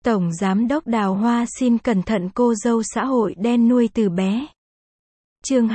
Tổng Giám đốc Đào Hoa xin cẩn thận cô dâu xã hội đen nuôi từ bé. Chương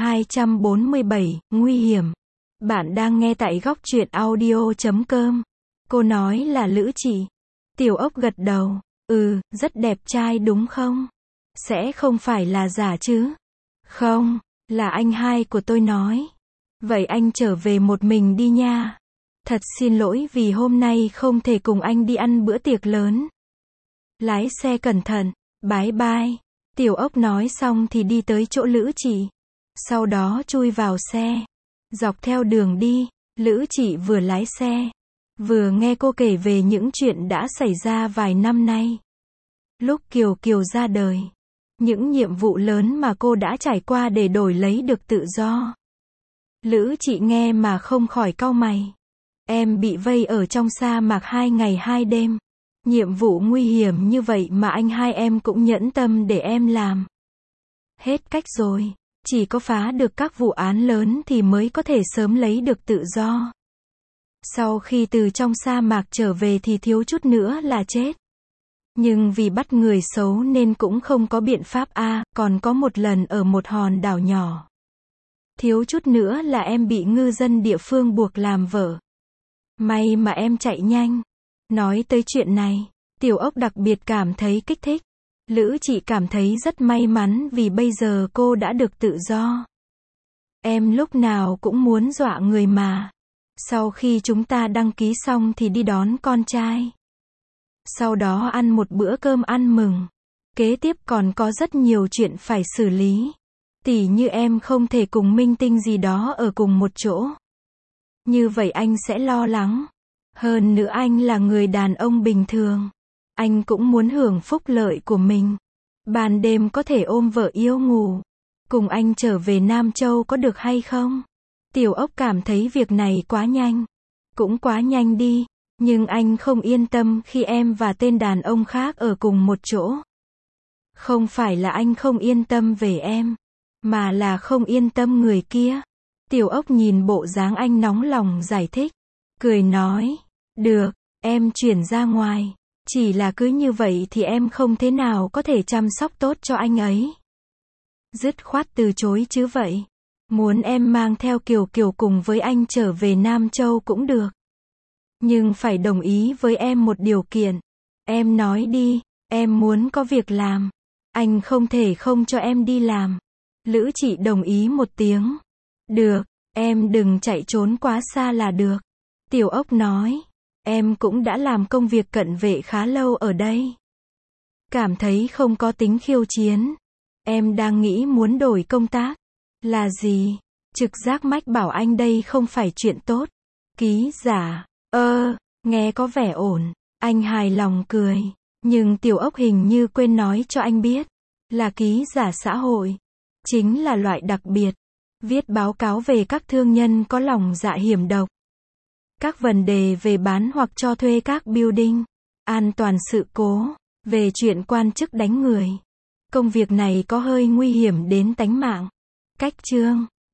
247, nguy hiểm. Bạn đang nghe tại góc truyện audio.com. Cô nói là Lữ Chỉ. Tiểu Ốc gật đầu. Rất đẹp trai đúng không? Sẽ không phải là giả chứ? Không, là anh hai của tôi nói. Vậy anh trở về một mình đi nha. Thật xin lỗi vì hôm nay không thể cùng anh đi ăn bữa tiệc lớn. Lái xe cẩn thận, bye bye. Tiểu Ốc nói xong thì đi tới chỗ Lữ Chỉ. Sau đó chui vào xe. Dọc theo đường đi, Lữ Chỉ vừa lái xe, vừa nghe cô kể về những chuyện đã xảy ra vài năm nay. Lúc Kiều Kiều ra đời, những nhiệm vụ lớn mà cô đã trải qua để đổi lấy được tự do. Lữ Chỉ nghe mà không khỏi cau mày. Em bị vây ở trong sa mạc 2 ngày 2 đêm. Nhiệm vụ nguy hiểm như vậy mà anh hai em cũng nhẫn tâm để em làm. Hết cách rồi. Chỉ có phá được các vụ án lớn thì mới có thể sớm lấy được tự do. Sau khi từ trong sa mạc trở về thì thiếu chút nữa là chết. Nhưng vì bắt người xấu nên cũng không có biện pháp còn có một lần ở một hòn đảo nhỏ. Thiếu chút nữa là em bị ngư dân địa phương buộc làm vợ. May mà em chạy nhanh. Nói tới chuyện này, Tiểu Ốc đặc biệt cảm thấy kích thích. Lữ Chỉ cảm thấy rất may mắn vì bây giờ cô đã được tự do. Em lúc nào cũng muốn dọa người mà. Sau khi chúng ta đăng ký xong thì đi đón con trai. Sau đó ăn một bữa cơm ăn mừng. Kế tiếp còn có rất nhiều chuyện phải xử lý. Tỉ như em không thể cùng minh tinh gì đó ở cùng một chỗ. Như vậy anh sẽ lo lắng. Hơn nữa anh là người đàn ông bình thường. Anh cũng muốn hưởng phúc lợi của mình. Ban đêm có thể ôm vợ yêu ngủ. Cùng anh trở về Nam Châu có được hay không? Tiểu Ốc cảm thấy việc này quá nhanh. Cũng quá nhanh đi. Nhưng anh không yên tâm khi em và tên đàn ông khác ở cùng một chỗ. Không phải là anh không yên tâm về em, mà là không yên tâm người kia. Tiểu Ốc nhìn bộ dáng anh nóng lòng giải thích. Cười nói, được, em chuyển ra ngoài. Chỉ là cứ như vậy thì em không thế nào có thể chăm sóc tốt cho anh ấy. Dứt khoát từ chối chứ vậy. Muốn em mang theo Kiều Kiều cùng với anh trở về Nam Châu cũng được. Nhưng phải đồng ý với em một điều kiện. Em nói đi, em muốn có việc làm. Anh không thể không cho em đi làm. Lữ Chỉ đồng ý một tiếng. Được, em đừng chạy trốn quá xa là được. Tiểu Ốc nói. Em cũng đã làm công việc cận vệ khá lâu ở đây. Cảm thấy không có tính khiêu chiến. Em đang nghĩ muốn đổi công tác. Là gì? Trực giác mách bảo anh đây không phải chuyện tốt. Ký giả. Nghe có vẻ ổn. Anh hài lòng cười. Nhưng Tiểu Ốc hình như quên nói cho anh biết. Là ký giả xã hội. Chính là loại đặc biệt. Viết báo cáo về các thương nhân có lòng dạ hiểm độc. Các vấn đề về bán hoặc cho thuê các building. An toàn sự cố. Về chuyện quan chức đánh người. Công việc này có hơi nguy hiểm đến tánh mạng. Cách chương.